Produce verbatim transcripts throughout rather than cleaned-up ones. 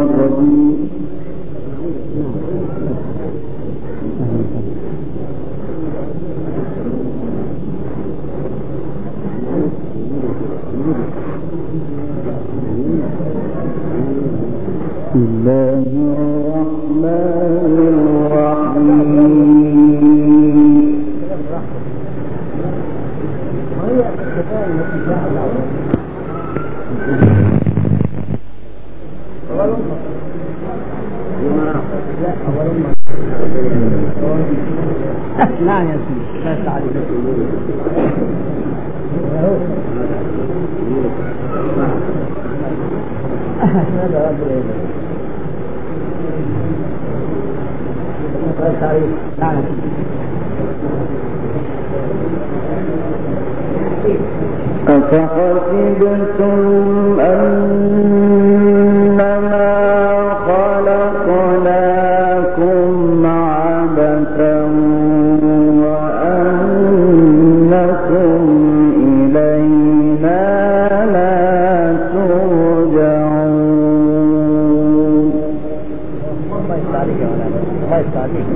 الرجيم. بسم الله الرحمن الرحيم. لا يا سيدي لا تعليق أفحسبتم أنما خلقناكم عبثا وأنكم إلينا لا ترجعون. الله يستعليك يا ولد الله يستعليك.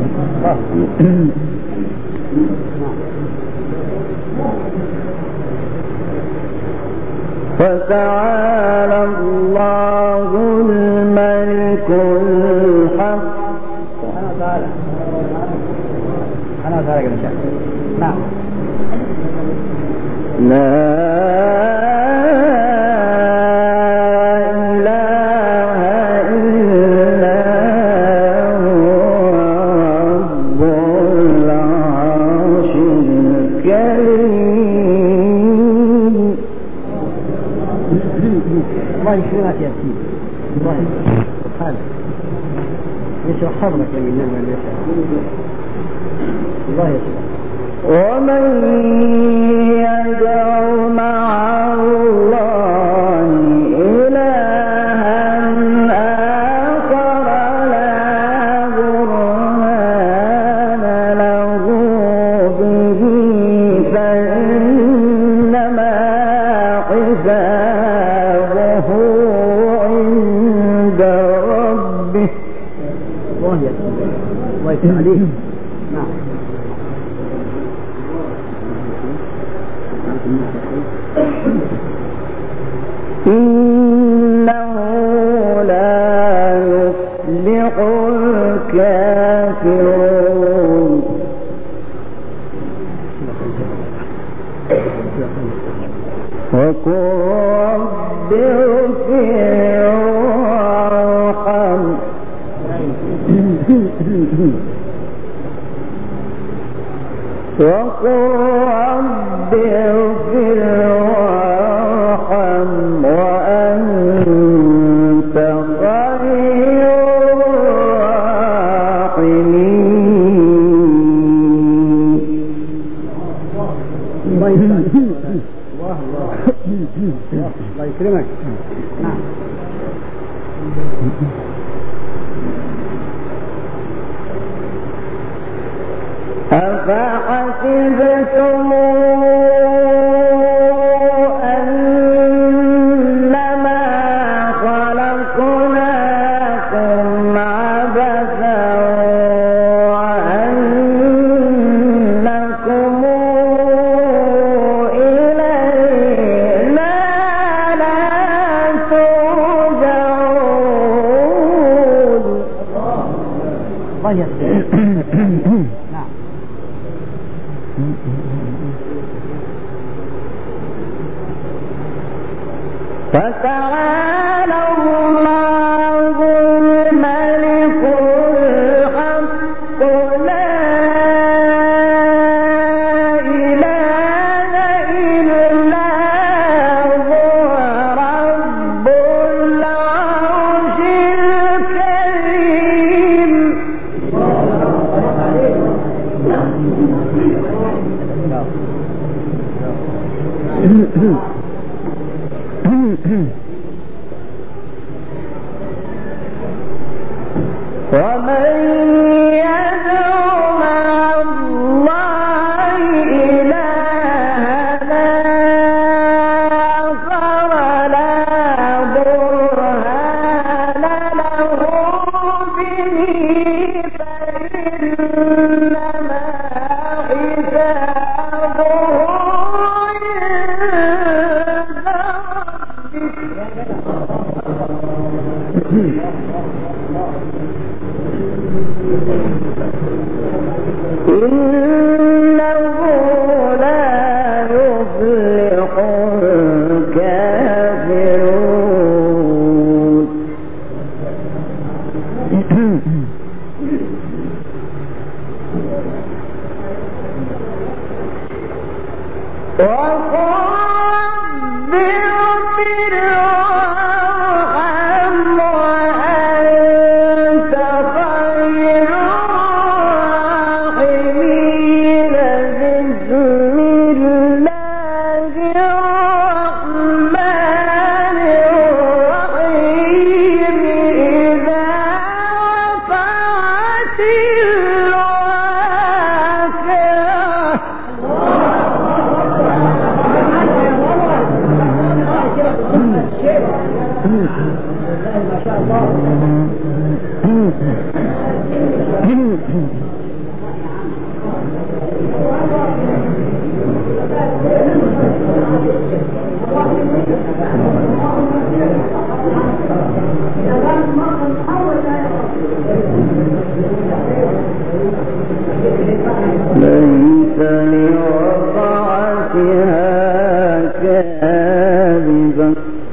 فتعالى الله الملك الحق. سبحانه وتعالى سبحانه وتعالى كما شاء. نعم. لا إله إلا هو رب العرش الكريم. الله يشفيك يا سيدي. الله سبحانه يشرح صدرك من نعم اليسار. الله يشفيك. ومن يدع مع الله إلها آخر لا برهان له به فإنما حسابه عند ربه. الله يشفيك. الله يسعدك. نعم. إنه لا يفلح الكافرون. وقل رب اغفر وارحم. وقل رب اغفر وارحم وأنت خير الراحمين. الله يسعدك. الله الله يكرمك. نعم. أفحسبتم أنما خلقناكم عبثا وأنكم إلينا لا ترجعون. الله يسعدك. نعم. فتعالى الله الملك الحق لا إله إلا هو رب العرش الكريم. ومن يدع مع الله إلها آخر لا برهان له إنه لا يفلح الكافرون. ليس لوقعتها كاذبة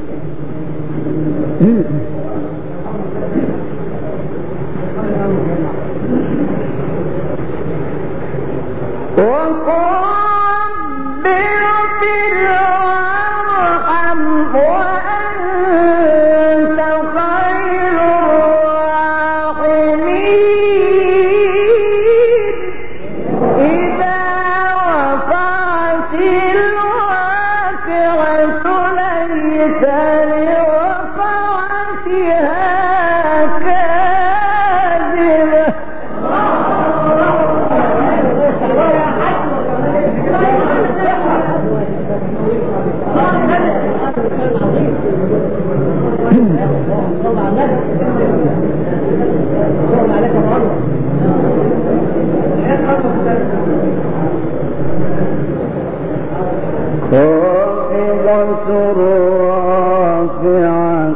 خافضة رافعة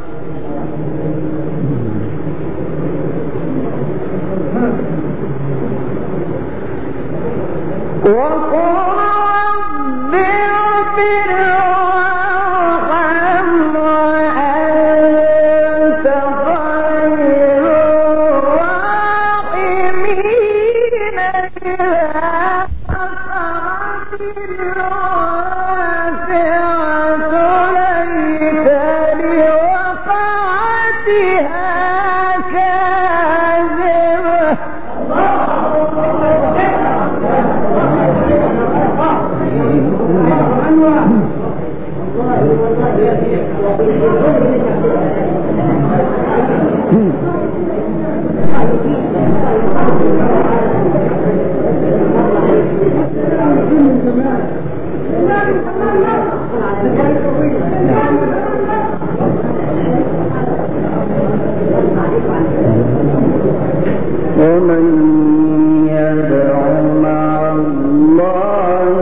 ومن يدع مع الله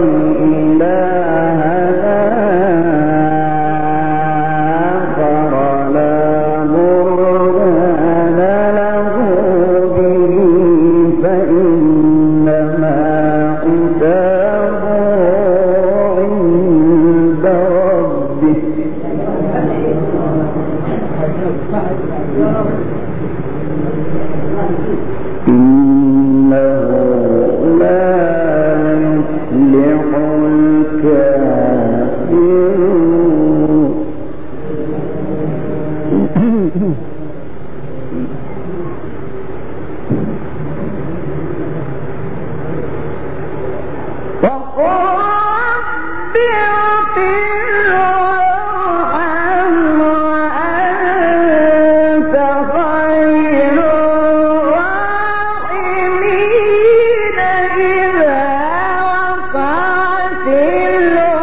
إلها آخر لا برهان له به فإنما حسابه عند ربه إنه لا يفلح الكافرون.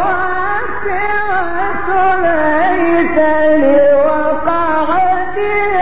لوقعتها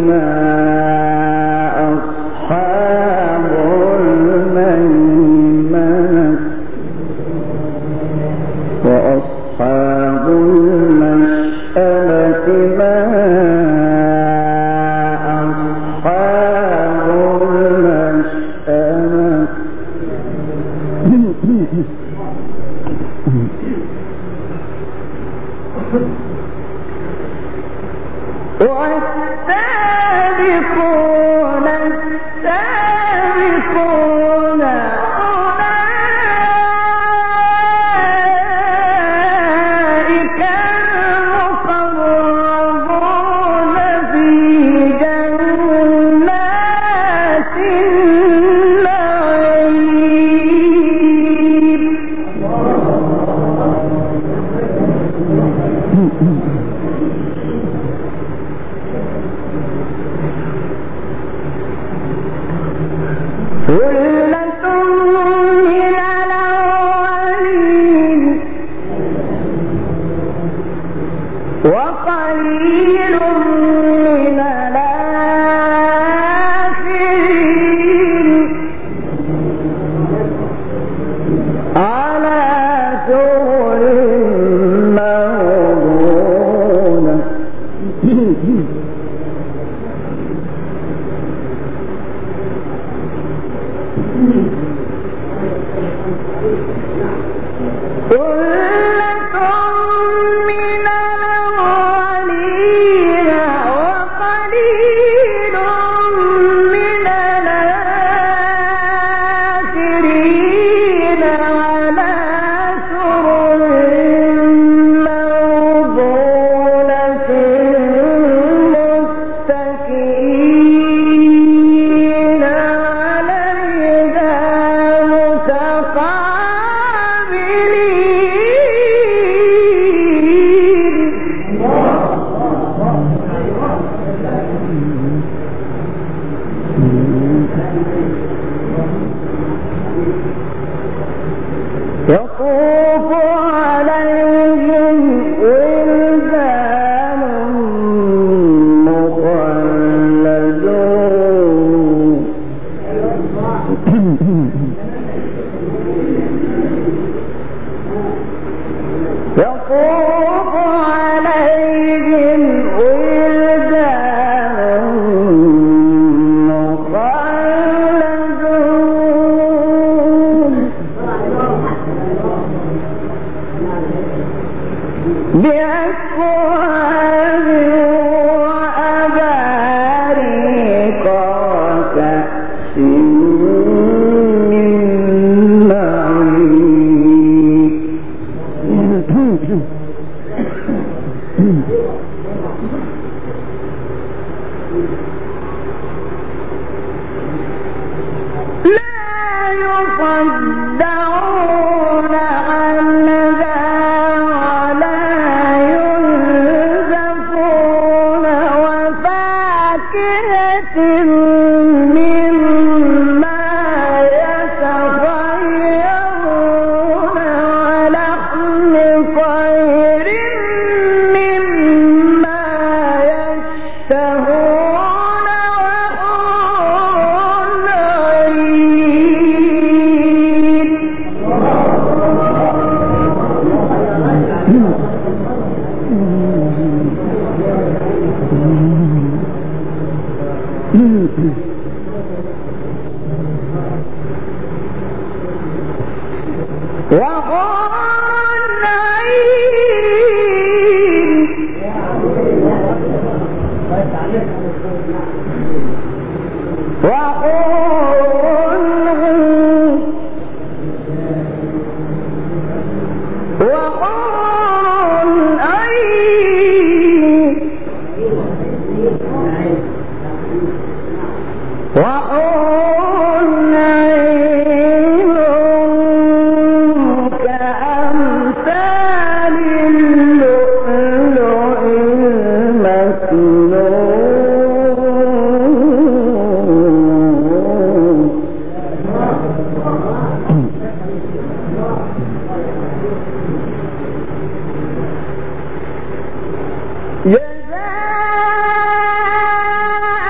ما أصحاب الميمنة وأصحاب المشأمة ما أصحاب المشأمة والسابقون السابقون أولئك المقربون في جنات النعيم ثلة من الأولين وقليل من الآخرين على سرر موضونة ثلة من الأولين وقليل من الآخرين على سرر موضونة متكئين عليها يطوف عليهم ولدان مخلدون يطوف عليهم ولدان مخلدون بأكواب وأباريق وكأس من معين لا يصدعون عنها ولا ينزفون وفاكهة مما يتخيرون ولحم طير مما يشتهون وحور عين وحور عين وحور عين وحور عين كأمثال اللؤلؤ المكنون جزاء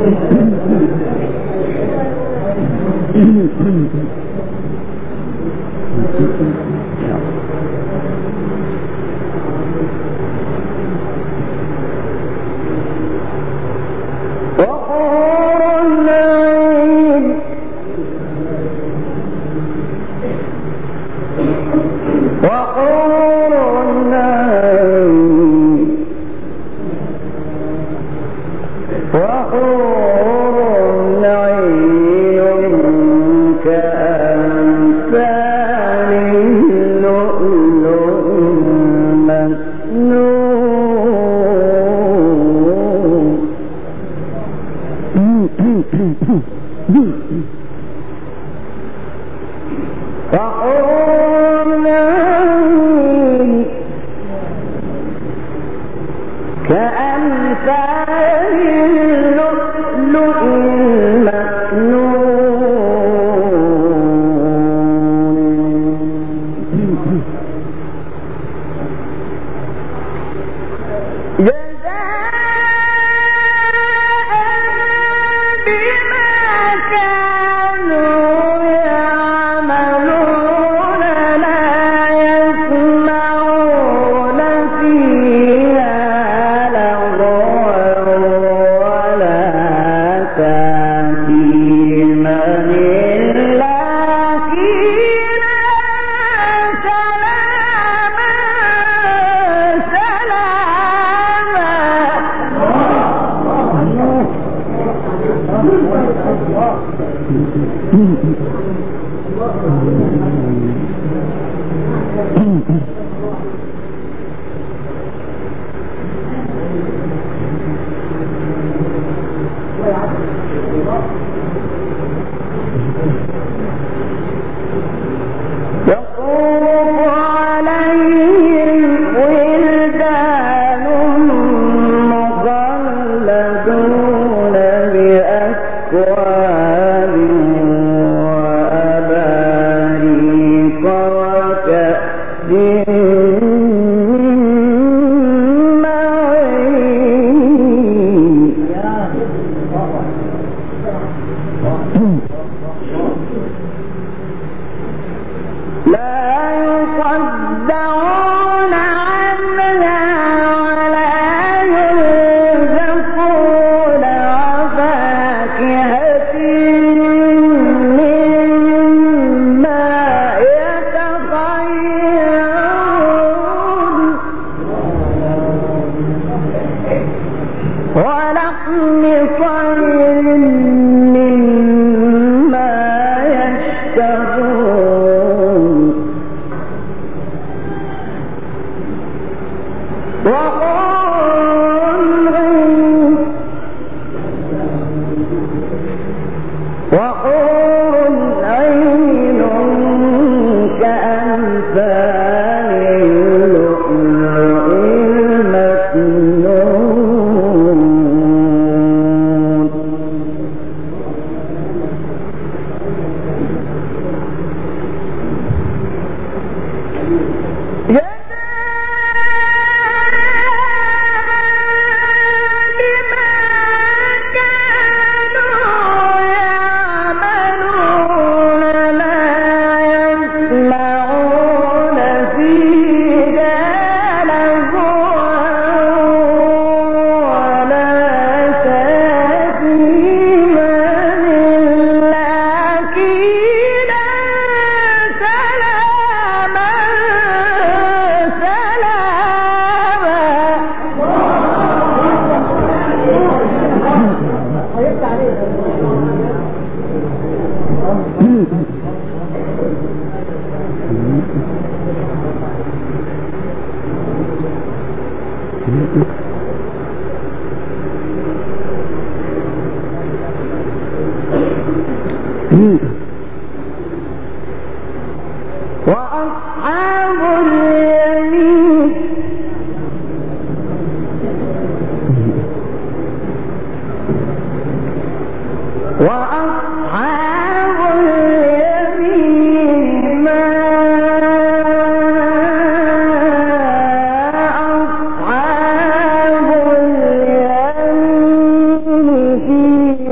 وأصحاب اليمين في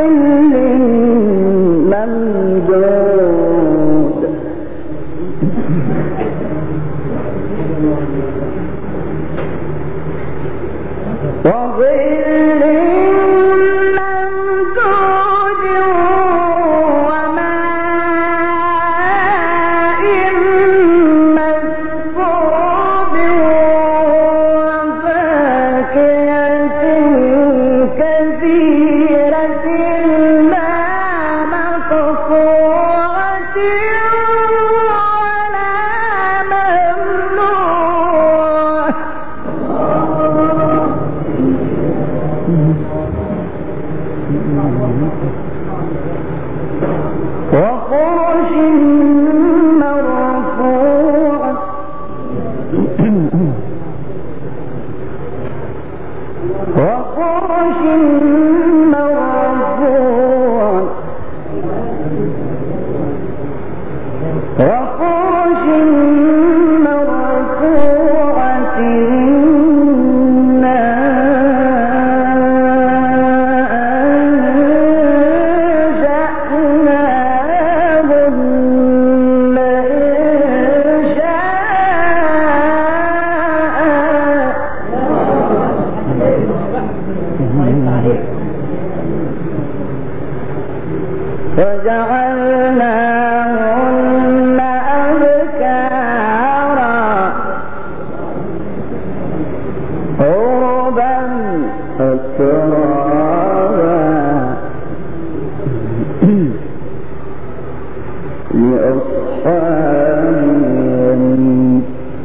ممدود وظل ممدود وماء مسكوب وفاكهة كثيرة لا مقطوعة ولا ممنوع وفرش مرفوعة وفرش مرفوعة وفرش مرفوعة وجعلناهن أبكارا عربا أترابا لأصحاب اليمين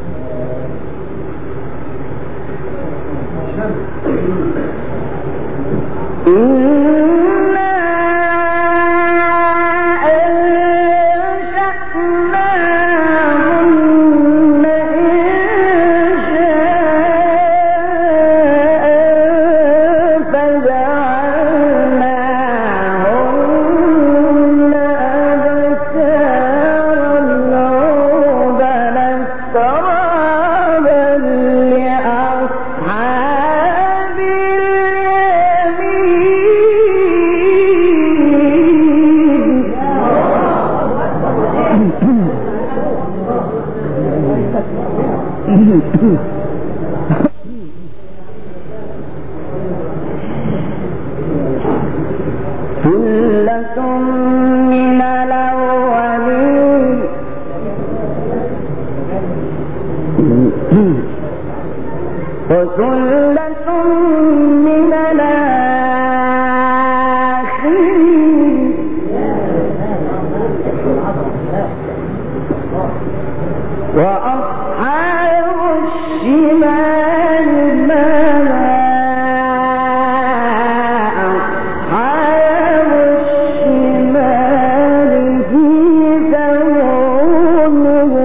ثلة من الأولين وثلة من الآخرين وأصحاب الشمال ما أصحاب الشمال في سموم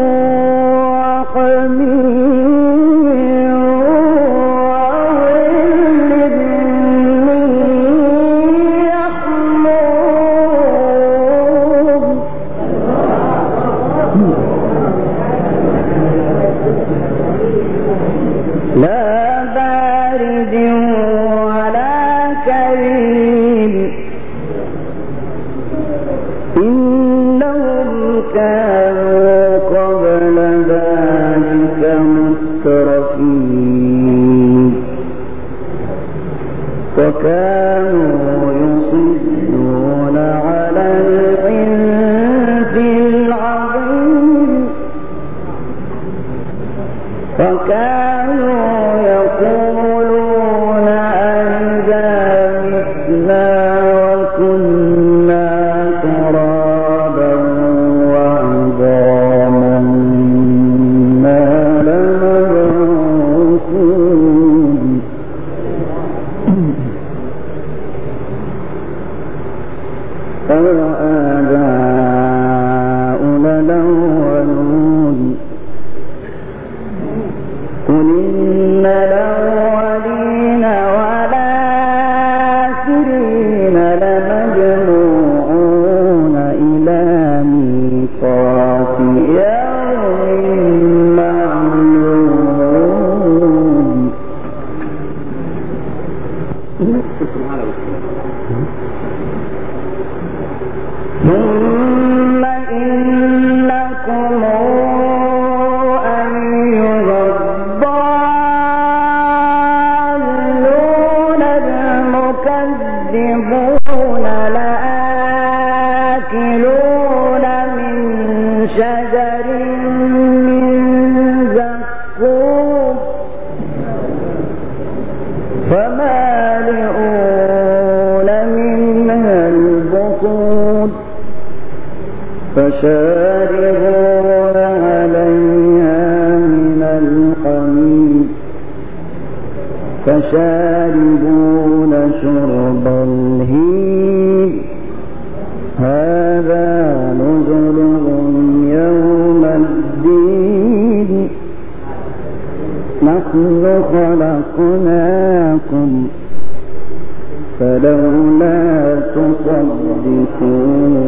وحميم وظل من يحموم لا بارد ولا كريم إنهم كانوا قبل ذلك مترفين وكانوا يصدون على الحنث العظيم وكانوا يقولون أئذا متنا وكنا ترابا وعظاما إنا لمبعوثون أَوَآبَاؤُنَا الْأَوَّلُونَ قُلْ إِنَّ الْأَوَّلِينَ وَالْآخِرِينَ لَمَجْمُوعُونَ إِلَى مِيقَاتِ يَوْمٍ مَّعْلُومٍ شجر من زقوم فمالئون منها البطون فشاربون عليها من الحميم فشاربون شرب الهيم هذا نزلهم يوم الدين نحن خلقناكم فلولا تصدقون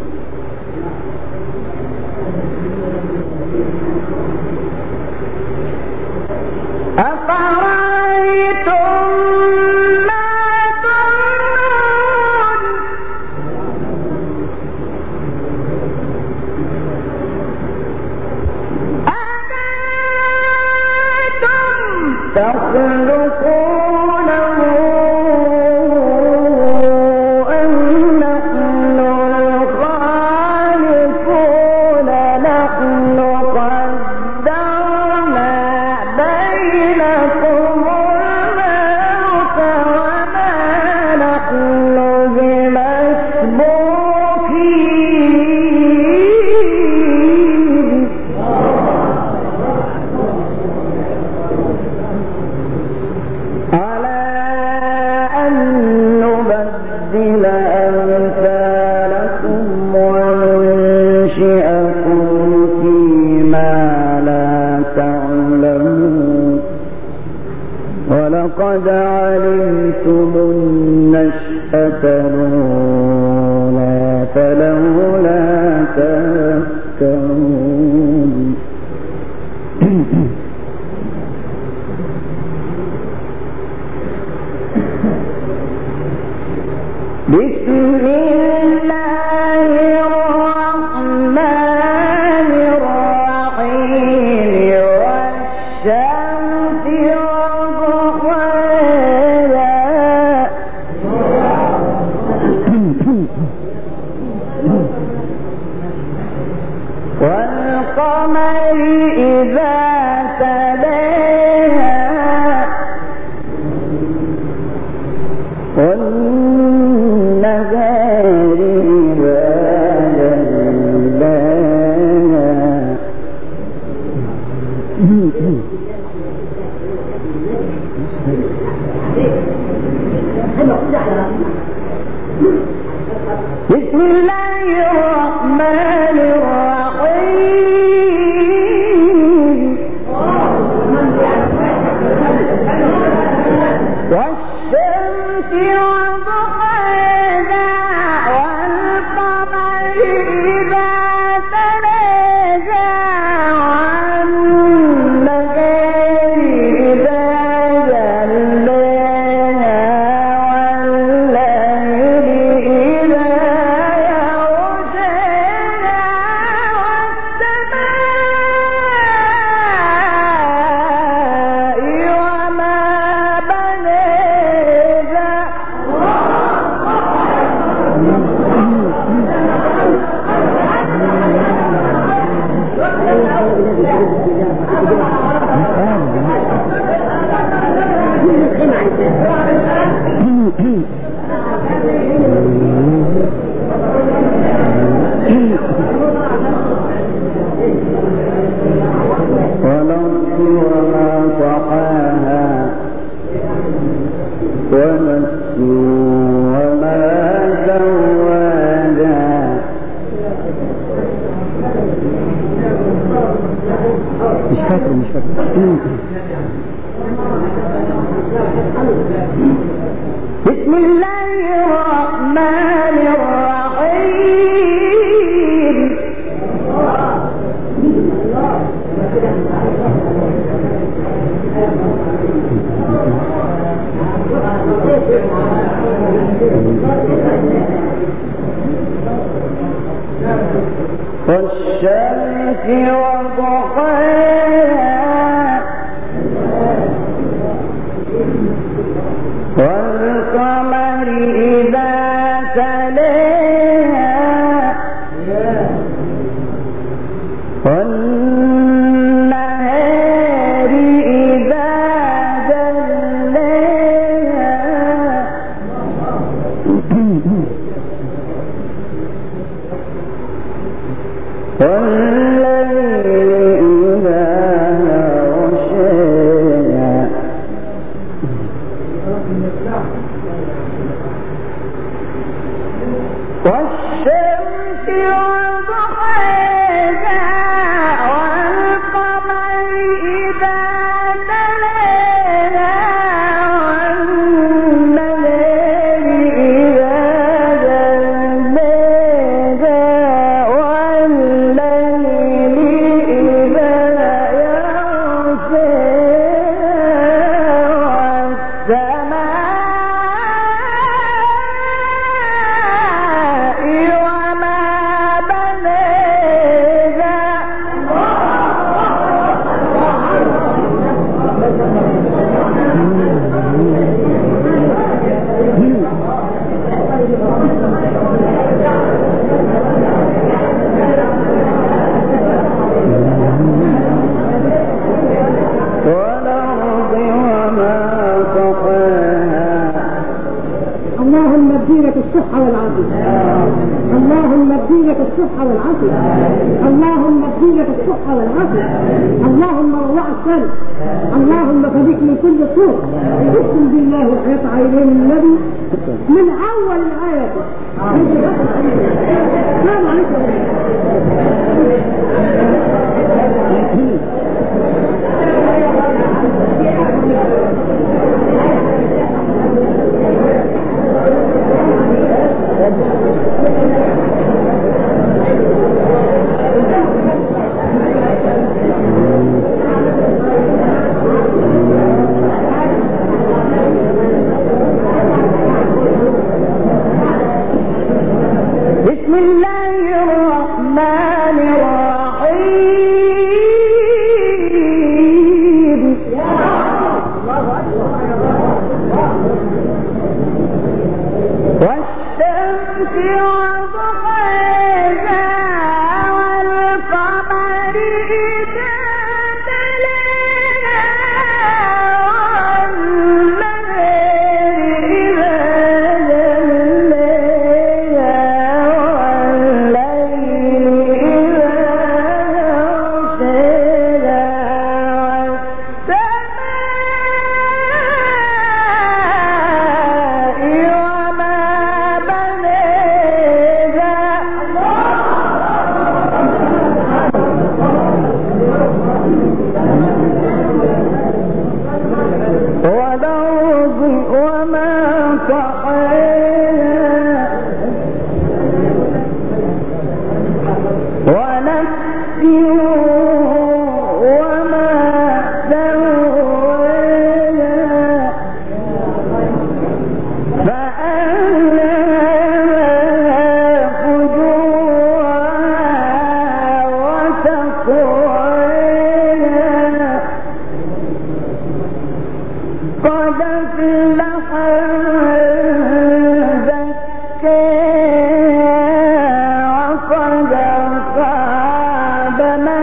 ولقد علمتم النشأة الأولى فلولا تذكرون بسم الله الرحمن الرحيم والشمس والقمر إذا تلاها والنهار إذا جلاها بسم الله الرحمن الرحيم والشمس وضحاها والقمر إذا تلاها والنهار إذا جلاها والليل إذا يغشاها والسماء وما بنيها والأرض وما طحاها ونفس وما سواها مش فاكر مش فاكر بسم الله الرحمن الرحيم والشمس وضحاها والقمر إذا تلاها والنهار إذا جلاها والليل إذا يغشاها والشمس وضحاها والقمر إذا تلاها والنهار إذا جلاها والليل إذا يغشاها والسماء وما والأرض وما طحاها. اللهم ادينك الصحة والعافية، اللهم ادينك الصحة والعافية، اللهم ادينك الصحة والعافية، اللهم روع السلام، اللهم فديك من كل سوء. اقسم بالله وحياة عينين النبي من أول الآية. السلام عليكم. بسم الله الرحمن الرحيم. والشمس وضحاها والقمر إذا تلاها والنهار إذا جلاها والليل إذا يغشاها والسماء وما بناها. والأرض وما طحاها ونفس وما سواها فألهمها فجورها وتقواها قد أفلح من زكاها وقد خاب من